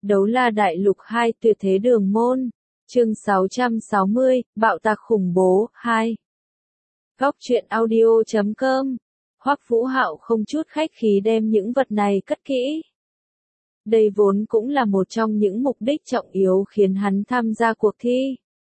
Đấu La Đại Lục 2 Tuyệt Thế Đường Môn. Chương 660, Bạo Tạc Khủng Bố 2. Góc truyện audio.com. Hoắc Vũ Hạo không chút khách khí đem những vật này cất kỹ. Đây vốn cũng là một trong những mục đích trọng yếu khiến hắn tham gia cuộc thi.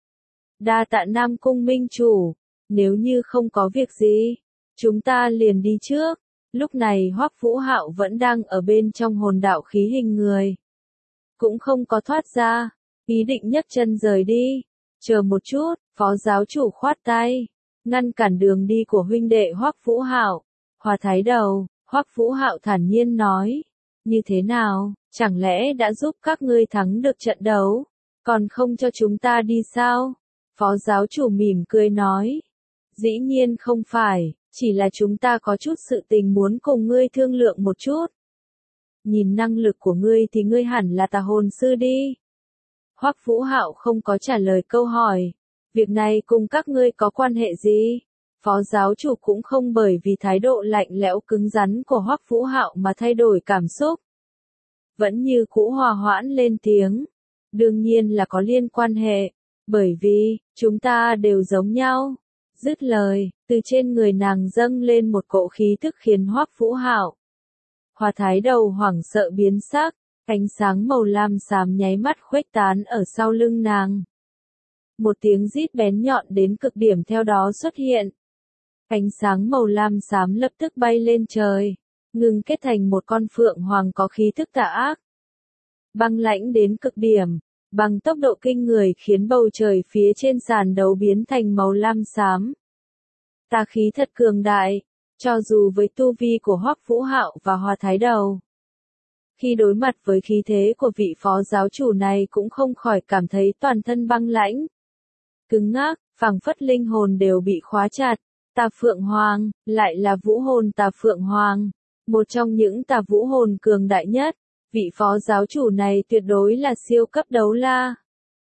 Đa tạ Nam Cung Minh Chủ, nếu như không có việc gì, chúng ta liền đi trước. Lúc này Hoắc Vũ Hạo vẫn đang ở bên trong hồn đạo khí hình người. Cũng không có thoát ra, ý định nhấc chân rời đi. Chờ một chút, phó giáo chủ khoát tay, ngăn cản đường đi của huynh đệ Hoắc Vũ Hạo. Hòa Thái Đầu, Hoắc Vũ Hạo thản nhiên nói, như thế nào, chẳng lẽ đã giúp các ngươi thắng được trận đấu, còn không cho chúng ta đi sao? Phó giáo chủ mỉm cười nói, dĩ nhiên không phải, chỉ là chúng ta có chút sự tình muốn cùng ngươi thương lượng một chút. Nhìn năng lực của ngươi thì ngươi hẳn là tà hồn sư đi. Hoắc Vũ Hạo không có trả lời câu hỏi, việc này cùng các ngươi có quan hệ gì? Phó giáo chủ cũng không bởi vì thái độ lạnh lẽo cứng rắn của Hoắc Vũ Hạo mà thay đổi cảm xúc. Vẫn như cũ hòa hoãn lên tiếng. Đương nhiên là có liên quan hệ, bởi vì, chúng ta đều giống nhau. Dứt lời, từ trên người nàng dâng lên một cỗ khí thức khiến Hoắc Vũ Hạo. Hòa Thái Đầu hoảng sợ biến sắc, ánh sáng màu lam xám nháy mắt khuếch tán ở sau lưng nàng. Một tiếng rít bén nhọn đến cực điểm theo đó xuất hiện. Ánh sáng màu lam xám lập tức bay lên trời, ngừng kết thành một con phượng hoàng có khí thức tà ác. Băng lãnh đến cực điểm, bằng tốc độ kinh người khiến bầu trời phía trên sàn đấu biến thành màu lam xám. Tà khí thật cường đại, cho dù với tu vi của Hoắc Vũ Hạo và Hòa Thái Đầu. Khi đối mặt với khí thế của vị phó giáo chủ này cũng không khỏi cảm thấy toàn thân băng lãnh. Cứng ngắc, phảng phất linh hồn đều bị khóa chặt. Tà Phượng Hoàng, lại là vũ hồn Tà Phượng Hoàng, một trong những tà vũ hồn cường đại nhất, vị phó giáo chủ này tuyệt đối là siêu cấp đấu la.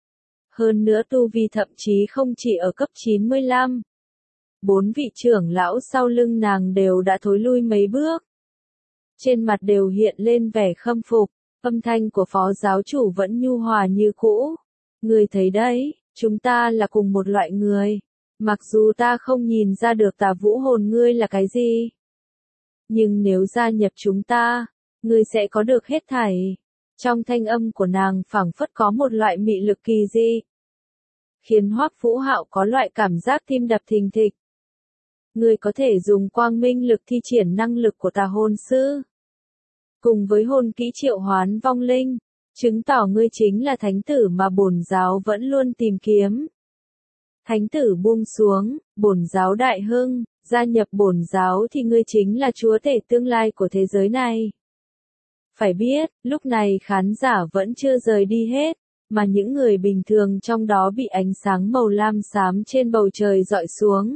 Hơn nữa tu vi thậm chí không chỉ ở cấp 95. 4 vị trưởng lão sau lưng nàng đều đã thối lui mấy bước. Trên mặt đều hiện lên vẻ khâm phục, âm thanh của phó giáo chủ vẫn nhu hòa như cũ. Người thấy đấy, chúng ta là cùng một loại người. Mặc dù ta không nhìn ra được tà vũ hồn ngươi là cái gì, nhưng nếu gia nhập chúng ta, ngươi sẽ có được hết thảy. Trong thanh âm của nàng phảng phất có một loại mị lực kỳ dị, khiến Hoắc Vũ Hạo có loại cảm giác tim đập thình thịch. Ngươi có thể dùng quang minh lực thi triển năng lực của tà hồn sư, cùng với hồn kỹ triệu hoán vong linh, chứng tỏ ngươi chính là thánh tử mà bổn giáo vẫn luôn tìm kiếm. Thánh tử buông xuống, bổn giáo đại hưng, gia nhập bổn giáo thì ngươi chính là chúa tể tương lai của thế giới này. Phải biết, lúc này khán giả vẫn chưa rời đi hết, mà những người bình thường trong đó bị ánh sáng màu lam xám trên bầu trời dọi xuống,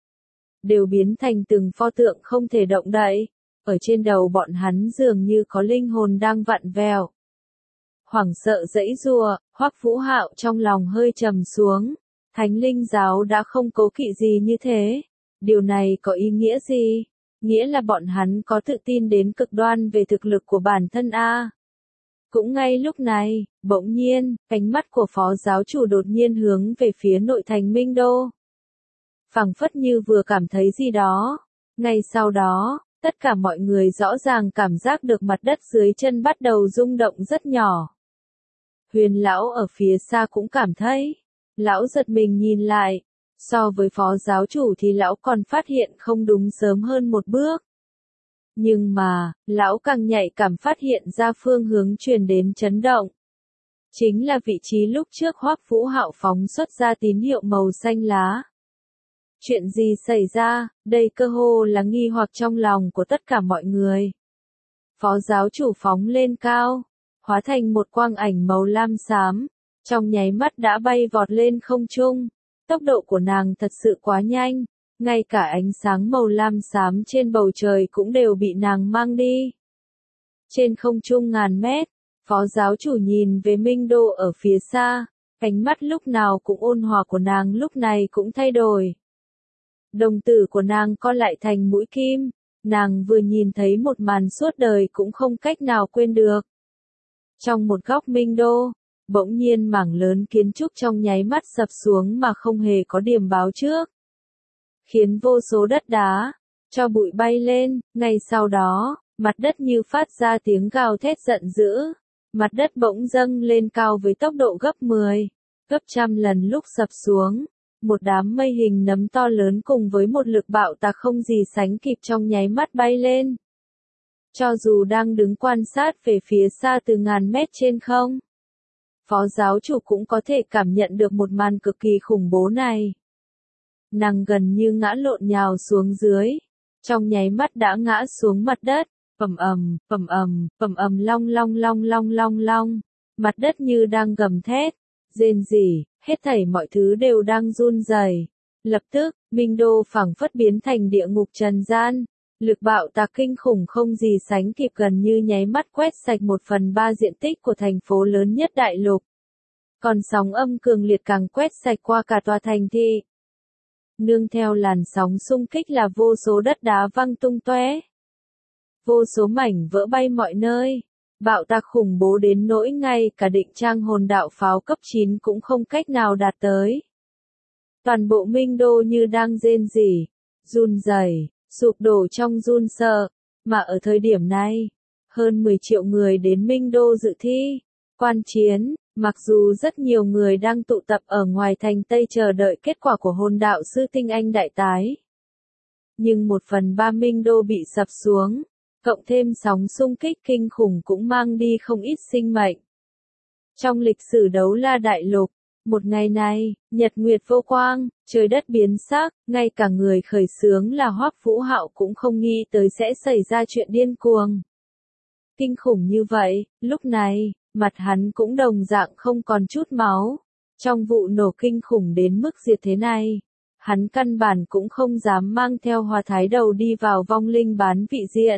đều biến thành từng pho tượng không thể động đậy. Ở trên đầu bọn hắn dường như có linh hồn đang vặn vẹo. Hoảng sợ giãy giụa, Hoắc Vũ Hạo trong lòng hơi trầm xuống. Thánh linh giáo đã không cố kỵ gì như thế. Điều này có ý nghĩa gì? Nghĩa là bọn hắn có tự tin đến cực đoan về thực lực của bản thân a. Cũng ngay lúc này, bỗng nhiên, ánh mắt của phó giáo chủ đột nhiên hướng về phía nội thành Minh Đô. Phảng phất như vừa cảm thấy gì đó. Ngay sau đó, tất cả mọi người rõ ràng cảm giác được mặt đất dưới chân bắt đầu rung động rất nhỏ. Huyền lão ở phía xa cũng cảm thấy. Lão giật mình nhìn lại, so với phó giáo chủ thì lão còn phát hiện không đúng sớm hơn một bước. Nhưng mà, lão càng nhạy cảm phát hiện ra phương hướng truyền đến chấn động. Chính là vị trí lúc trước Hoắc Vũ Hạo phóng xuất ra tín hiệu màu xanh lá. Chuyện gì xảy ra, đây cơ hồ là nghi hoặc trong lòng của tất cả mọi người. Phó giáo chủ phóng lên cao, hóa thành một quang ảnh màu lam xám. Trong nháy mắt đã bay vọt lên không trung, tốc độ của nàng thật sự quá nhanh, ngay cả ánh sáng màu lam xám trên bầu trời cũng đều bị nàng mang đi. Trên không trung ngàn mét, phó giáo chủ nhìn về Minh Đô ở phía xa, ánh mắt lúc nào cũng ôn hòa của nàng lúc này cũng thay đổi. Đồng tử của nàng co lại thành mũi kim, nàng vừa nhìn thấy một màn suốt đời cũng không cách nào quên được. Trong một góc Minh Đô, bỗng nhiên mảng lớn kiến trúc trong nháy mắt sập xuống mà không hề có điểm báo trước, khiến vô số đất đá, cho bụi bay lên. Ngay sau đó, mặt đất như phát ra tiếng gào thét giận dữ, mặt đất bỗng dâng lên cao với tốc độ gấp 10, gấp trăm lần lúc sập xuống. Một đám mây hình nấm to lớn cùng với một lực bạo tạc không gì sánh kịp trong nháy mắt bay lên. Cho dù đang đứng quan sát về phía xa từ ngàn mét trên không, Phó giáo chủ cũng có thể cảm nhận được một màn cực kỳ khủng bố này. Nàng gần như ngã lộn nhào xuống dưới, trong nháy mắt đã ngã xuống mặt đất, ầm ầm, ầm ầm, ầm ầm, long long long long long long, mặt đất như đang gầm thét, rên rỉ, hết thảy mọi thứ đều đang run rẩy. Lập tức, Minh Đô phảng phất biến thành địa ngục trần gian. Lực bạo tạc kinh khủng không gì sánh kịp gần như nháy mắt quét sạch 1/3 diện tích của thành phố lớn nhất đại lục. Còn sóng âm cường liệt càng quét sạch qua cả tòa thành thị. Nương theo làn sóng xung kích là vô số đất đá văng tung tóe. Vô số mảnh vỡ bay mọi nơi. Bạo tạc khủng bố đến nỗi ngay cả định trang hồn đạo pháo cấp 9 cũng không cách nào đạt tới. Toàn bộ Minh Đô như đang rên rỉ, run rẩy, sụp đổ trong run sợ. Mà ở thời điểm này, hơn 10 triệu người đến Minh Đô dự thi, quan chiến, mặc dù rất nhiều người đang tụ tập ở ngoài thành Tây chờ đợi kết quả của hồn đạo sư tinh anh đại tái. Nhưng 1/3 Minh Đô bị sập xuống, cộng thêm sóng xung kích kinh khủng cũng mang đi không ít sinh mệnh. Trong lịch sử đấu la đại lục, một ngày này, nhật nguyệt vô quang, trời đất biến sắc, ngay cả người khởi xướng là Hoắc Vũ Hạo cũng không nghĩ tới sẽ xảy ra chuyện điên cuồng. Kinh khủng như vậy, lúc này, mặt hắn cũng đồng dạng không còn chút máu. Trong vụ nổ kinh khủng đến mức diệt thế này, hắn căn bản cũng không dám mang theo Hoa Thái Đầu đi vào vong linh bán vị diện.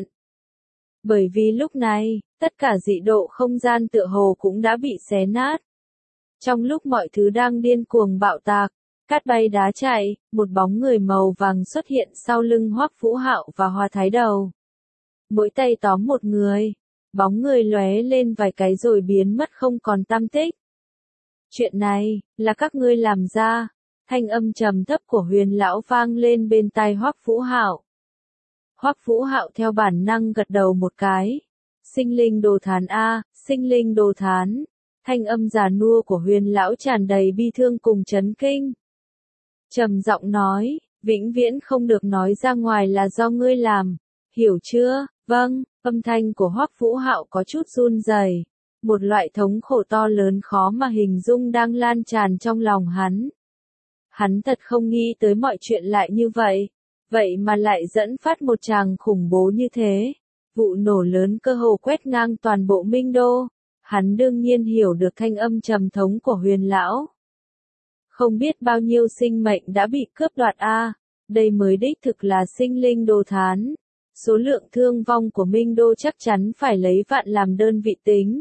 Bởi vì lúc này, tất cả dị độ không gian tựa hồ cũng đã bị xé nát. Trong lúc mọi thứ đang điên cuồng bạo tạc, cát bay đá chạy, một bóng người màu vàng xuất hiện sau lưng Hoắc Vũ Hạo và Hoa Thái Đầu. Mỗi tay tóm một người, bóng người lóe lên vài cái rồi biến mất không còn tăm tích. Chuyện này, là các ngươi làm ra. Thanh âm trầm thấp của Huyền lão vang lên bên tai Hoắc Vũ Hạo. Hoắc Vũ Hạo theo bản năng gật đầu một cái. Sinh linh đồ thán a, sinh linh đồ thán. Thanh âm già nua của Huyền lão tràn đầy bi thương cùng chấn kinh. Trầm giọng nói, vĩnh viễn không được nói ra ngoài là do ngươi làm. Hiểu chưa? Vâng. Âm thanh của Hoắc Vũ Hạo có chút run rẩy. Một loại thống khổ to lớn khó mà hình dung đang lan tràn trong lòng hắn. Hắn thật không nghĩ tới mọi chuyện lại như vậy. Vậy mà lại dẫn phát một tràng khủng bố như thế. Vụ nổ lớn cơ hồ quét ngang toàn bộ Minh Đô. Hắn đương nhiên hiểu được thanh âm trầm thống của Huyền lão. Không biết bao nhiêu sinh mệnh đã bị cướp đoạt a. Đây mới đích thực là sinh linh đồ thán. Số lượng thương vong của Minh Đô chắc chắn phải lấy vạn làm đơn vị tính.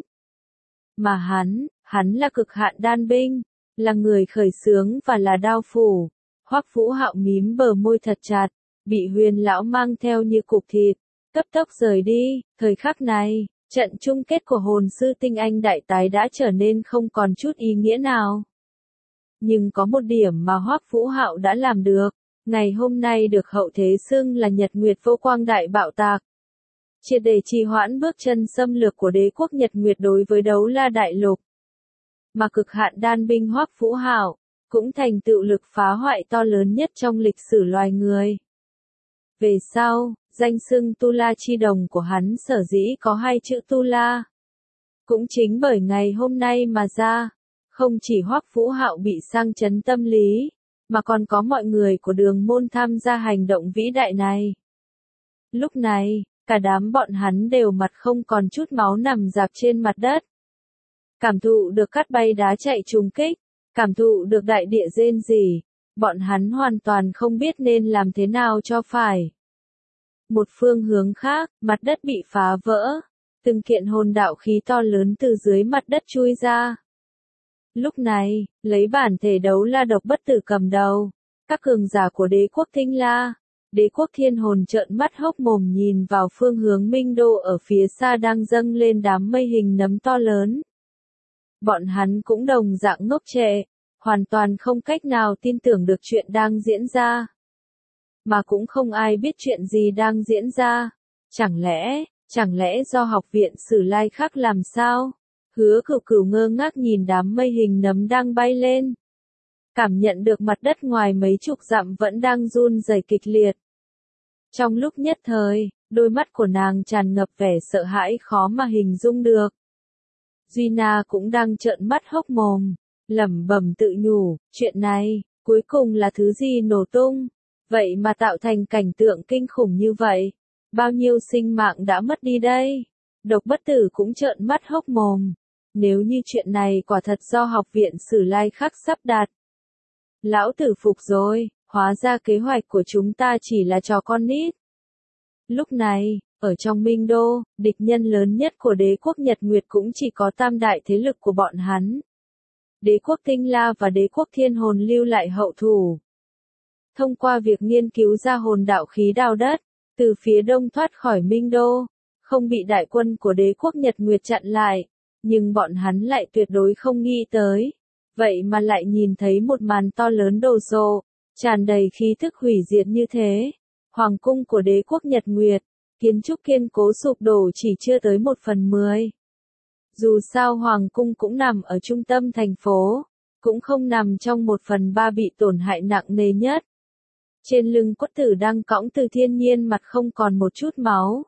Mà hắn là cực hạn đan binh, là người khởi xướng và là đao phủ. Hoắc Vũ Hạo mím bờ môi thật chặt, bị Huyền lão mang theo như cục thịt, cấp tốc rời đi. Thời khắc này, trận chung kết của hồn sư tinh anh đại tái đã trở nên không còn chút ý nghĩa nào. Nhưng có một điểm mà Hoắc Vũ Hạo đã làm được. Ngày hôm nay được hậu thế xưng là Nhật Nguyệt vô quang đại bạo tạc. Triệt để trì hoãn bước chân xâm lược của đế quốc Nhật Nguyệt đối với đấu la đại lục. Mà cực hạn đan binh Hoắc Vũ Hạo cũng thành tựu lực phá hoại to lớn nhất trong lịch sử loài người. Về sau, danh xưng Tu La chi đồng của hắn sở dĩ có hai chữ Tu La. Cũng chính bởi ngày hôm nay mà ra, không chỉ Hoắc Vũ Hạo bị sang chấn tâm lý, mà còn có mọi người của Đường môn tham gia hành động vĩ đại này. Lúc này, cả đám bọn hắn đều mặt không còn chút máu nằm rạp trên mặt đất. Cảm thụ được cát bay đá chạy trùng kích, cảm thụ được đại địa rên rỉ, bọn hắn hoàn toàn không biết nên làm thế nào cho phải. Một phương hướng khác, mặt đất bị phá vỡ, từng kiện hồn đạo khí to lớn từ dưới mặt đất chui ra. Lúc này, lấy bản thể đấu la độc bất tử cầm đầu, các cường giả của đế quốc Thinh La Đế quốc thiên hồn trợn mắt hốc mồm nhìn vào phương hướng Minh Đô ở phía xa đang dâng lên đám mây hình nấm to lớn. Bọn hắn cũng đồng dạng ngốc trệ, hoàn toàn không cách nào tin tưởng được chuyện đang diễn ra. Mà cũng không ai biết chuyện gì đang diễn ra. Chẳng lẽ do học viện Sử Lai Khắc làm sao? Hứa Cửu Cửu ngơ ngác nhìn đám mây hình nấm đang bay lên. Cảm nhận được mặt đất ngoài mấy chục dặm vẫn đang run rẩy kịch liệt. Trong lúc nhất thời, đôi mắt của nàng tràn ngập vẻ sợ hãi khó mà hình dung được. Duy Na cũng đang trợn mắt hốc mồm, lẩm bẩm tự nhủ, chuyện này, cuối cùng là thứ gì nổ tung, vậy mà tạo thành cảnh tượng kinh khủng như vậy, bao nhiêu sinh mạng đã mất đi đây. Độc Bất Tử cũng trợn mắt hốc mồm, nếu như chuyện này quả thật do học viện Sử Lai Khắc sắp đặt. Lão tử phục rồi, hóa ra kế hoạch của chúng ta chỉ là trò con nít. Lúc này, ở trong Minh Đô, địch nhân lớn nhất của đế quốc Nhật Nguyệt cũng chỉ có tam đại thế lực của bọn hắn. Đế quốc Tinh La và đế quốc Thiên Hồn lưu lại hậu thủ. Thông qua việc nghiên cứu ra hồn đạo khí đào đất, từ phía đông thoát khỏi Minh Đô, không bị đại quân của đế quốc Nhật Nguyệt chặn lại, nhưng bọn hắn lại tuyệt đối không nghĩ tới. Vậy mà lại nhìn thấy một màn to lớn đồ sộ, tràn đầy khí thức hủy diệt như thế. Hoàng cung của đế quốc Nhật Nguyệt, kiến trúc kiên cố sụp đổ chỉ chưa tới 1/10. Dù sao Hoàng cung cũng nằm ở trung tâm thành phố, cũng không nằm trong 1/3 bị tổn hại nặng nề nhất. Trên lưng Quất Tử đang cõng Từ Thiên Nhiên mặt không còn một chút máu.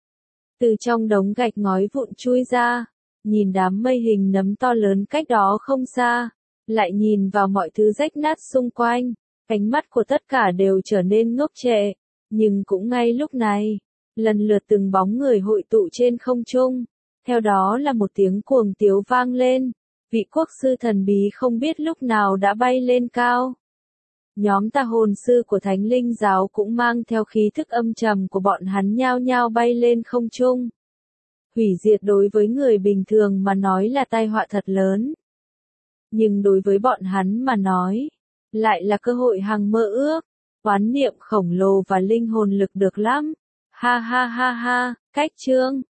Từ trong đống gạch ngói vụn chui ra, nhìn đám mây hình nấm to lớn cách đó không xa, lại nhìn vào mọi thứ rách nát xung quanh, ánh mắt của tất cả đều trở nên ngốc trệ. Nhưng cũng ngay lúc này, lần lượt từng bóng người hội tụ trên không trung, theo đó là một tiếng cuồng tiếu vang lên, vị quốc sư thần bí không biết lúc nào đã bay lên cao. Nhóm tà hồn sư của Thánh Linh giáo cũng mang theo khí thức âm trầm của bọn hắn nhao nhao bay lên không trung. Hủy diệt đối với người bình thường mà nói là tai họa thật lớn. Nhưng đối với bọn hắn mà nói, lại là cơ hội hằng mơ ước, oán niệm khổng lồ và linh hồn lực được lắm. Ha ha ha ha, cách chương.